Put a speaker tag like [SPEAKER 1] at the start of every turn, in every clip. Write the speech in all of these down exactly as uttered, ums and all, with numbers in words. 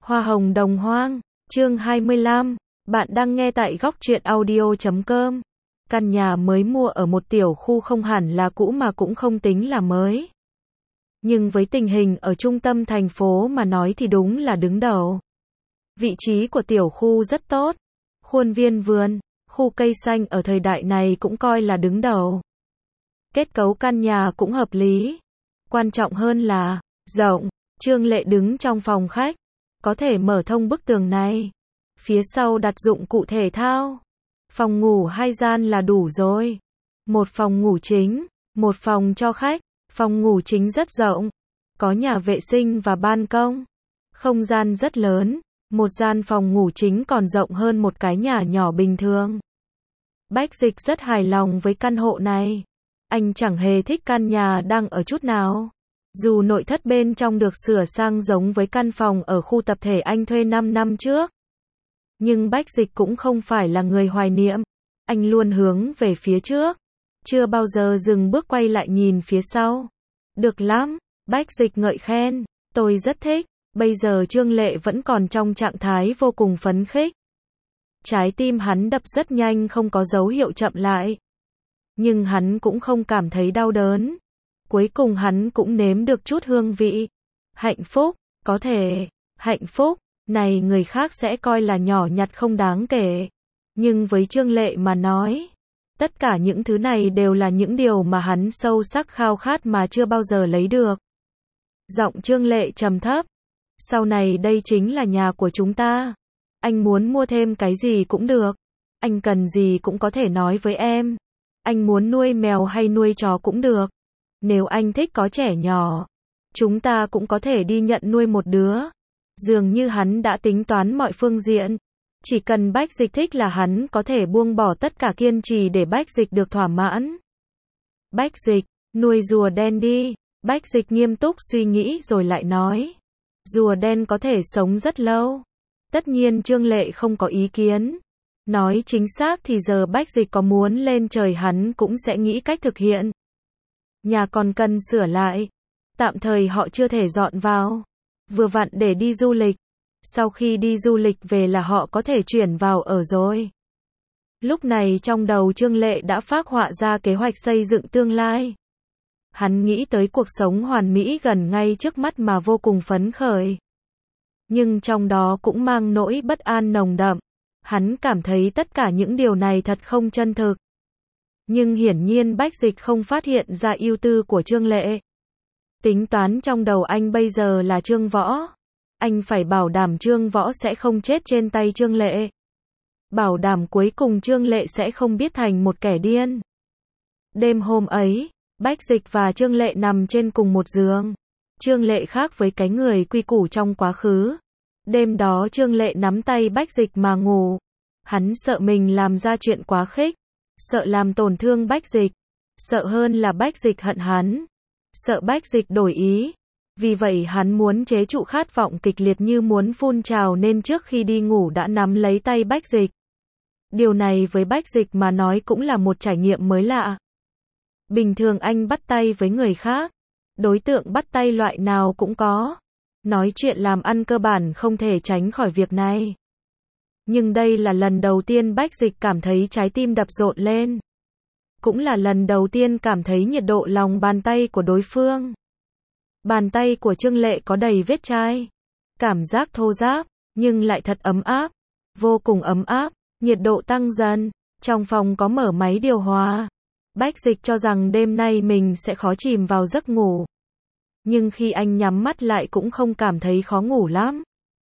[SPEAKER 1] Hoa hồng đồng hoang, chương hai mươi lăm, bạn đang nghe tại góc truyện audio chấm com. Căn nhà mới mua ở một tiểu khu không hẳn là cũ mà cũng không tính là mới. Nhưng với tình hình ở trung tâm thành phố mà nói thì đúng là đứng đầu. Vị trí của tiểu khu rất tốt. Khuôn viên vườn, khu cây xanh ở thời đại này cũng coi là đứng đầu. Kết cấu căn nhà cũng hợp lý. Quan trọng hơn là, rộng. Trương Lệ đứng trong phòng khách. Có thể mở thông bức tường này. Phía sau đặt dụng cụ thể thao. Phòng ngủ hai gian là đủ rồi. Một phòng ngủ chính, một phòng cho khách. Phòng ngủ chính rất rộng. Có nhà vệ sinh và ban công. Không gian rất lớn. Một gian phòng ngủ chính còn rộng hơn một cái nhà nhỏ bình thường. Bách Dịch rất hài lòng với căn hộ này. Anh chẳng hề thích căn nhà đang ở chút nào. Dù nội thất bên trong được sửa sang giống với căn phòng ở khu tập thể anh thuê năm năm trước. Nhưng Bách Dịch cũng không phải là người hoài niệm. Anh luôn hướng về phía trước. Chưa bao giờ dừng bước quay lại nhìn phía sau. Được lắm, Bách Dịch ngợi khen. Tôi rất thích. Bây giờ Trương Lệ vẫn còn trong trạng thái vô cùng phấn khích. Trái tim hắn đập rất nhanh, không có dấu hiệu chậm lại. Nhưng hắn cũng không cảm thấy đau đớn. Cuối cùng hắn cũng nếm được chút hương vị. Hạnh phúc, có thể, hạnh phúc, này người khác sẽ coi là nhỏ nhặt không đáng kể. Nhưng với Trương Lệ mà nói, tất cả những thứ này đều là những điều mà hắn sâu sắc khao khát mà chưa bao giờ lấy được. Giọng Trương Lệ trầm thấp. Sau này đây chính là nhà của chúng ta. Anh muốn mua thêm cái gì cũng được. Anh cần gì cũng có thể nói với em. Anh muốn nuôi mèo hay nuôi chó cũng được. Nếu anh thích có trẻ nhỏ, chúng ta cũng có thể đi nhận nuôi một đứa. Dường như hắn đã tính toán mọi phương diện. Chỉ cần Bách Dịch thích là hắn có thể buông bỏ tất cả kiên trì để Bách Dịch được thỏa mãn. Bách Dịch, nuôi rùa đen đi. Bách Dịch nghiêm túc suy nghĩ rồi lại nói. Rùa đen có thể sống rất lâu. Tất nhiên Trương Lệ không có ý kiến. Nói chính xác thì giờ Bách Dịch có muốn lên trời hắn cũng sẽ nghĩ cách thực hiện. Nhà còn cần sửa lại. Tạm thời họ chưa thể dọn vào. Vừa vặn để đi du lịch. Sau khi đi du lịch về là họ có thể chuyển vào ở rồi. Lúc này trong đầu Trương Lệ đã phác họa ra kế hoạch xây dựng tương lai. Hắn nghĩ tới cuộc sống hoàn mỹ gần ngay trước mắt mà vô cùng phấn khởi. Nhưng trong đó cũng mang nỗi bất an nồng đậm. Hắn cảm thấy tất cả những điều này thật không chân thực. Nhưng hiển nhiên Bách Dịch không phát hiện ra ưu tư của Trương Lệ. Tính toán trong đầu anh bây giờ là Trương Võ. Anh phải bảo đảm Trương Võ sẽ không chết trên tay Trương Lệ. Bảo đảm cuối cùng Trương Lệ sẽ không biến thành một kẻ điên. Đêm hôm ấy, Bách Dịch và Trương Lệ nằm trên cùng một giường. Trương Lệ khác với cái người quy củ trong quá khứ. Đêm đó Trương Lệ nắm tay Bách Dịch mà ngủ. Hắn sợ mình làm ra chuyện quá khích. Sợ làm tổn thương Bách Dịch. Sợ hơn là Bách Dịch hận hắn. Sợ Bách Dịch đổi ý. Vì vậy hắn muốn chế trụ khát vọng kịch liệt như muốn phun trào nên trước khi đi ngủ đã nắm lấy tay Bách Dịch. Điều này với Bách Dịch mà nói cũng là một trải nghiệm mới lạ. Bình thường anh bắt tay với người khác. Đối tượng bắt tay loại nào cũng có. Nói chuyện làm ăn cơ bản không thể tránh khỏi việc này. Nhưng đây là lần đầu tiên Bách Dịch cảm thấy trái tim đập rộn lên. Cũng là lần đầu tiên cảm thấy nhiệt độ lòng bàn tay của đối phương. Bàn tay của Trương Lệ có đầy vết chai. Cảm giác thô ráp, nhưng lại thật ấm áp. Vô cùng ấm áp, nhiệt độ tăng dần. Trong phòng có mở máy điều hòa. Bách Dịch cho rằng đêm nay mình sẽ khó chìm vào giấc ngủ. Nhưng khi anh nhắm mắt lại cũng không cảm thấy khó ngủ lắm.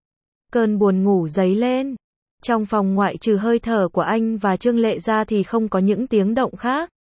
[SPEAKER 1] Cơn buồn ngủ dấy lên. Trong phòng ngoại trừ hơi thở của anh và Trương Lệ ra thì không có những tiếng động khác.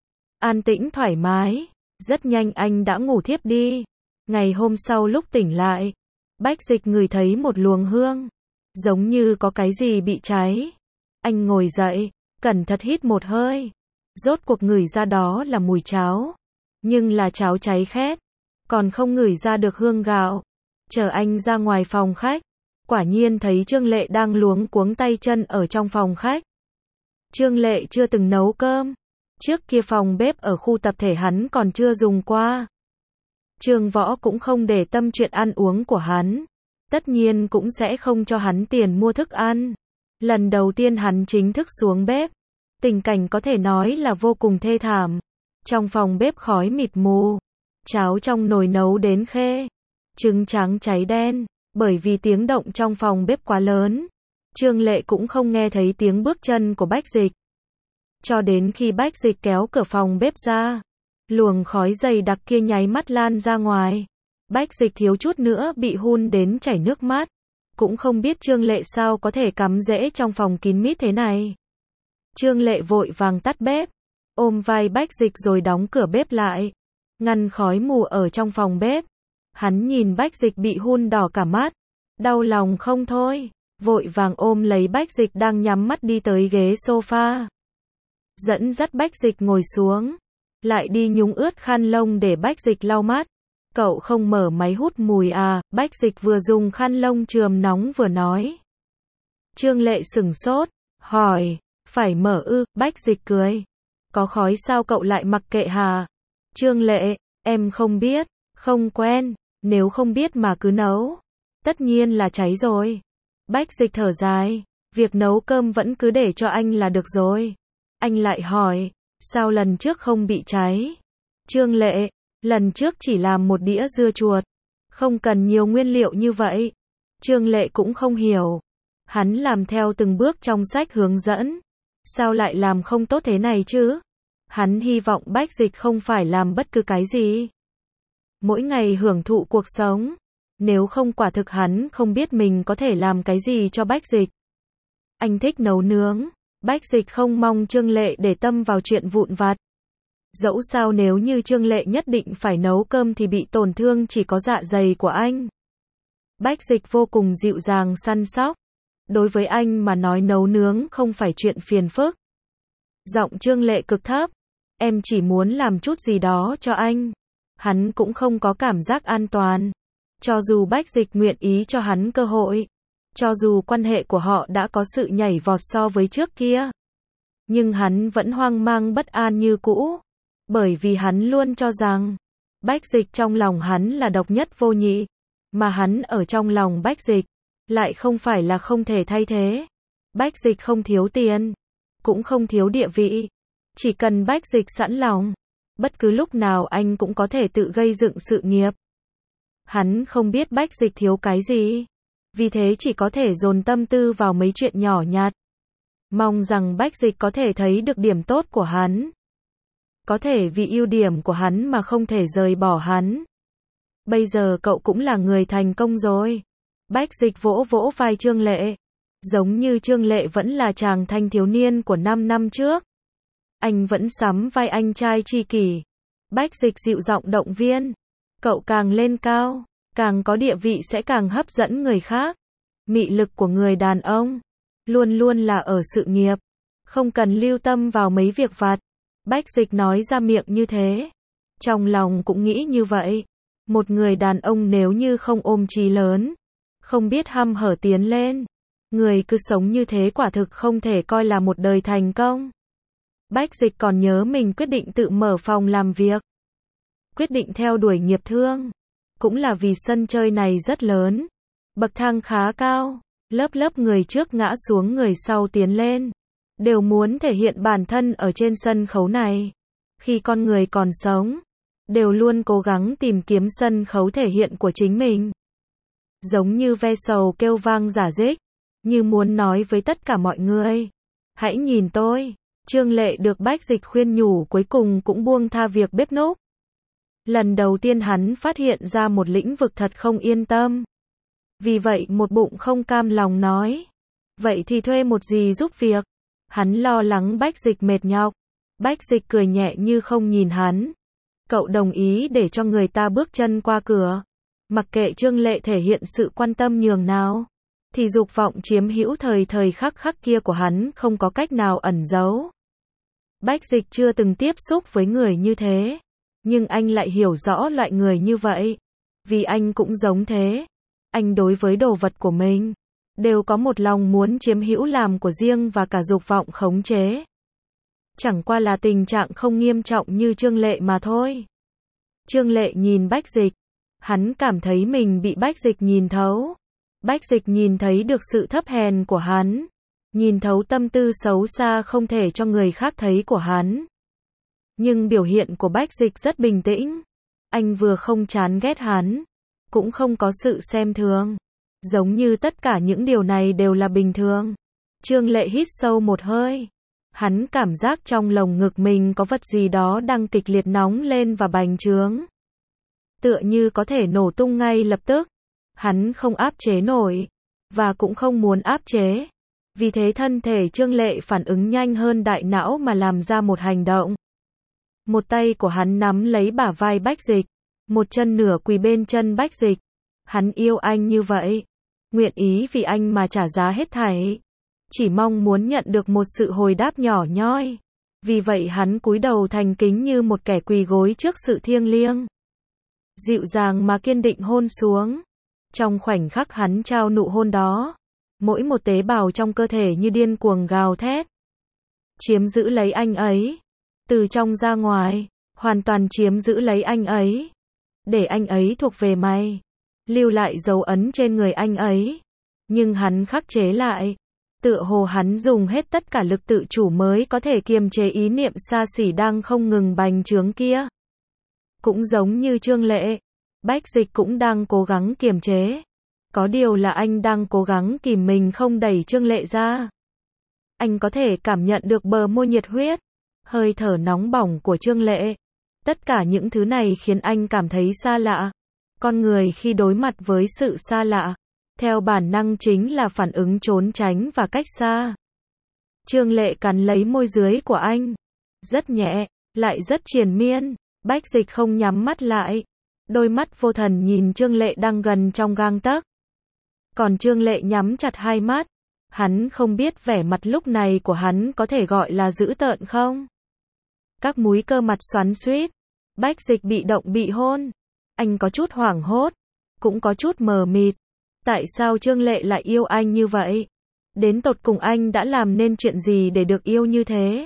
[SPEAKER 1] An tĩnh thoải mái. Rất nhanh anh đã ngủ thiếp đi. Ngày hôm sau lúc tỉnh lại, Bách Dịch ngửi thấy một luồng hương. Giống như có cái gì bị cháy. Anh ngồi dậy, cẩn thận hít một hơi. Rốt cuộc ngửi ra đó là mùi cháo. Nhưng là cháo cháy khét. Còn không ngửi ra được hương gạo. Chờ anh ra ngoài phòng khách. Quả nhiên thấy Trương Lệ đang luống cuống tay chân ở trong phòng khách. Trương Lệ chưa từng nấu cơm. Trước kia phòng bếp ở khu tập thể hắn còn chưa dùng qua. Trương Võ cũng không để tâm chuyện ăn uống của hắn. tất nhiên cũng sẽ không cho hắn tiền mua thức ăn. Lần đầu tiên hắn chính thức xuống bếp, tình cảnh có thể nói là vô cùng thê thảm. Trong phòng bếp khói mịt mù, cháo trong nồi nấu đến khê, trứng trắng cháy đen, bởi vì tiếng động trong phòng bếp quá lớn. Trương Lệ cũng không nghe thấy tiếng bước chân của Bách Dịch. Cho đến khi Bách Dịch kéo cửa phòng bếp ra, luồng khói dày đặc kia nháy mắt lan ra ngoài. Bách Dịch thiếu chút nữa bị hun đến chảy nước mắt. Cũng không biết Trương Lệ sao có thể cắm rễ trong phòng kín mít thế này. Trương Lệ vội vàng tắt bếp, ôm vai Bách Dịch rồi đóng cửa bếp lại, ngăn khói mù ở trong phòng bếp. Hắn nhìn Bách Dịch bị hun đỏ cả mắt, đau lòng không thôi, vội vàng ôm lấy Bách Dịch đang nhắm mắt đi tới ghế sofa. Dẫn dắt Bách Dịch ngồi xuống, lại đi nhúng ướt khăn lông để Bách Dịch lau mắt. Cậu không mở máy hút mùi à? Bách Dịch vừa dùng khăn lông chườm nóng vừa nói. Trương Lệ sửng sốt, hỏi, phải mở ư? Bách Dịch cười, có khói sao cậu lại mặc kệ hả? Trương Lệ, em không biết, không quen, nếu không biết mà cứ nấu, tất nhiên là cháy rồi. Bách Dịch thở dài, việc nấu cơm vẫn cứ để cho anh là được rồi. Anh lại hỏi, sao lần trước không bị cháy? Trương Lệ, lần trước chỉ làm một đĩa dưa chuột, không cần nhiều nguyên liệu như vậy. Trương Lệ cũng không hiểu, hắn làm theo từng bước trong sách hướng dẫn, sao lại làm không tốt thế này chứ? Hắn hy vọng Bách Dịch không phải làm bất cứ cái gì, mỗi ngày hưởng thụ cuộc sống, nếu không quả thực hắn không biết mình có thể làm cái gì cho Bách Dịch. Anh thích nấu nướng, Bách Dịch không mong Trương Lệ để tâm vào chuyện vụn vặt. Dẫu sao nếu như Trương Lệ nhất định phải nấu cơm thì bị tổn thương chỉ có dạ dày của anh. Bách Dịch vô cùng dịu dàng săn sóc. Đối với anh mà nói nấu nướng không phải chuyện phiền phức. Giọng Trương Lệ cực thấp. Em chỉ muốn làm chút gì đó cho anh. Hắn cũng không có cảm giác an toàn. Cho dù Bách Dịch nguyện ý cho hắn cơ hội. Cho dù quan hệ của họ đã có sự nhảy vọt so với trước kia. Nhưng hắn vẫn hoang mang bất an như cũ. Bởi vì hắn luôn cho rằng, Bách Dịch trong lòng hắn là độc nhất vô nhị, mà hắn ở trong lòng Bách Dịch, lại không phải là không thể thay thế. Bách Dịch không thiếu tiền, cũng không thiếu địa vị, chỉ cần Bách Dịch sẵn lòng, bất cứ lúc nào anh cũng có thể tự gây dựng sự nghiệp. Hắn không biết Bách Dịch thiếu cái gì, vì thế chỉ có thể dồn tâm tư vào mấy chuyện nhỏ nhặt. Mong rằng Bách Dịch có thể thấy được điểm tốt của hắn. Có thể vì ưu điểm của hắn mà không thể rời bỏ hắn. Bây giờ cậu cũng là người thành công rồi. Bách Dịch vỗ vỗ vai Trương Lệ. Giống như Trương Lệ vẫn là chàng thanh thiếu niên của năm năm trước. Anh vẫn sắm vai anh trai tri kỷ. Bách Dịch dịu giọng động viên. Cậu càng lên cao, càng có địa vị sẽ càng hấp dẫn người khác. Mị lực của người đàn ông luôn luôn là ở sự nghiệp, không cần lưu tâm vào mấy việc vặt. Bách Dịch nói ra miệng như thế, trong lòng cũng nghĩ như vậy. Một người đàn ông nếu như không ôm chí lớn, không biết hăm hở tiến lên, người cứ sống như thế quả thực không thể coi là một đời thành công. Bách Dịch còn nhớ mình quyết định tự mở phòng làm việc, quyết định theo đuổi nghiệp thương, cũng là vì sân chơi này rất lớn, bậc thang khá cao, lớp lớp người trước ngã xuống người sau tiến lên, đều muốn thể hiện bản thân ở trên sân khấu này. Khi con người còn sống, đều luôn cố gắng tìm kiếm sân khấu thể hiện của chính mình. Giống như ve sầu kêu vang rả rích, như muốn nói với tất cả mọi người, hãy nhìn tôi. Trương Lệ được Bách Dịch khuyên nhủ cuối cùng cũng buông tha việc bếp núc. Lần đầu tiên hắn phát hiện ra một lĩnh vực thật không yên tâm. Vì vậy một bụng không cam lòng nói, vậy thì thuê một dì giúp việc. Hắn lo lắng Bách Dịch mệt nhọc. Bách Dịch cười nhẹ như không nhìn hắn. Cậu đồng ý để cho người ta bước chân qua cửa. Mặc kệ Trương Lệ thể hiện sự quan tâm nhường nào, thì dục vọng chiếm hữu thời thời khắc khắc kia của hắn không có cách nào ẩn giấu. Bách Dịch chưa từng tiếp xúc với người như thế, nhưng anh lại hiểu rõ loại người như vậy. Vì anh cũng giống thế. Anh đối với đồ vật của mình đều có một lòng muốn chiếm hữu làm của riêng và cả dục vọng khống chế. Chẳng qua là tình trạng không nghiêm trọng như Trương Lệ mà thôi. Trương Lệ nhìn Bách Dịch, hắn cảm thấy mình bị Bách Dịch nhìn thấu. Bách Dịch nhìn thấy được sự thấp hèn của hắn, nhìn thấu tâm tư xấu xa không thể cho người khác thấy của hắn. Nhưng biểu hiện của Bách Dịch rất bình tĩnh. Anh vừa không chán ghét hắn, cũng không có sự xem thường. Giống như tất cả những điều này đều là bình thường. Trương Lệ hít sâu một hơi. Hắn cảm giác trong lồng ngực mình có vật gì đó đang kịch liệt nóng lên và bành trướng. Tựa như có thể nổ tung ngay lập tức. Hắn không áp chế nổi, và cũng không muốn áp chế. Vì thế thân thể Trương Lệ phản ứng nhanh hơn đại não mà làm ra một hành động. Một tay của hắn nắm lấy bả vai Bách Dịch, một chân nửa quỳ bên chân Bách Dịch. Hắn yêu anh như vậy, nguyện ý vì anh mà trả giá hết thảy, chỉ mong muốn nhận được một sự hồi đáp nhỏ nhoi. Vì vậy hắn cúi đầu thành kính như một kẻ quỳ gối trước sự thiêng liêng. Dịu dàng mà kiên định hôn xuống. Trong khoảnh khắc hắn trao nụ hôn đó, mỗi một tế bào trong cơ thể như điên cuồng gào thét, chiếm giữ lấy anh ấy, từ trong ra ngoài, hoàn toàn chiếm giữ lấy anh ấy, để anh ấy thuộc về mày, lưu lại dấu ấn trên người anh ấy. Nhưng hắn khắc chế lại, tựa hồ hắn dùng hết tất cả lực tự chủ mới có thể kiềm chế ý niệm xa xỉ đang không ngừng bành trướng kia. Cũng giống như Trương Lệ, Bách Dịch cũng đang cố gắng kiềm chế. Có điều là anh đang cố gắng kìm mình không đẩy Trương Lệ ra. Anh có thể cảm nhận được bờ môi nhiệt huyết, hơi thở nóng bỏng của Trương Lệ. Tất cả những thứ này khiến anh cảm thấy xa lạ. Con người khi đối mặt với sự xa lạ, theo bản năng chính là phản ứng trốn tránh và cách xa. Trương Lệ cắn lấy môi dưới của anh. Rất nhẹ, lại rất triền miên. Bách Dịch không nhắm mắt lại. Đôi mắt vô thần nhìn Trương Lệ đang gần trong gang tấc. Còn Trương Lệ nhắm chặt hai mắt. Hắn không biết vẻ mặt lúc này của hắn có thể gọi là dữ tợn không? Các múi cơ mặt xoắn xuýt. Bách Dịch bị động bị hôn. Anh có chút hoảng hốt, cũng có chút mờ mịt. Tại sao Trương Lệ lại yêu anh như vậy? Đến tột cùng anh đã làm nên chuyện gì để được yêu như thế?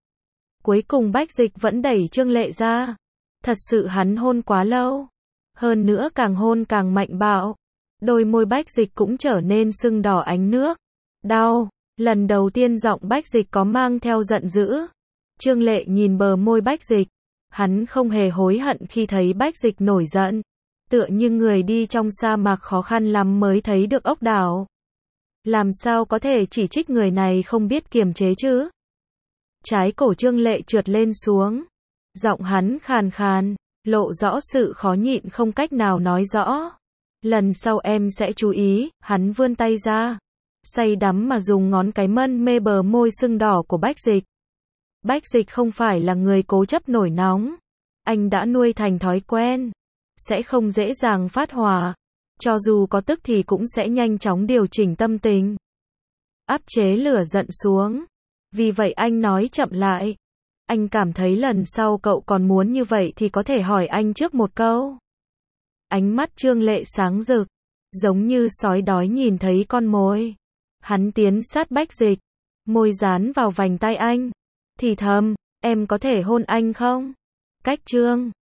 [SPEAKER 1] Cuối cùng Bách Dịch vẫn đẩy Trương Lệ ra. Thật sự hắn hôn quá lâu. Hơn nữa càng hôn càng mạnh bạo. Đôi môi Bách Dịch cũng trở nên sưng đỏ ánh nước. Đau. Lần đầu tiên giọng Bách Dịch có mang theo giận dữ. Trương Lệ nhìn bờ môi Bách Dịch. Hắn không hề hối hận khi thấy Bách Dịch nổi giận. Tựa như người đi trong sa mạc khó khăn lắm mới thấy được ốc đảo. Làm sao có thể chỉ trích người này không biết kiềm chế chứ? Trái cổ Trương Lệ trượt lên xuống. Giọng hắn khàn khàn, lộ rõ sự khó nhịn không cách nào nói rõ. Lần sau em sẽ chú ý. Hắn vươn tay ra, say đắm mà dùng ngón cái mân mê bờ môi sưng đỏ của Bách Dịch. Bách Dịch không phải là người cố chấp nổi nóng. Anh đã nuôi thành thói quen, sẽ không dễ dàng phát hỏa. Cho dù có tức thì cũng sẽ nhanh chóng điều chỉnh tâm tình, áp chế lửa giận xuống. Vì vậy anh nói chậm lại. Anh cảm thấy lần sau cậu còn muốn như vậy thì có thể hỏi anh trước một câu. Ánh mắt Trương Lệ sáng rực, giống như sói đói nhìn thấy con mồi. Hắn tiến sát Bách Dịch, môi dán vào vành tai anh, thì thầm, em có thể hôn anh không? Cách Trương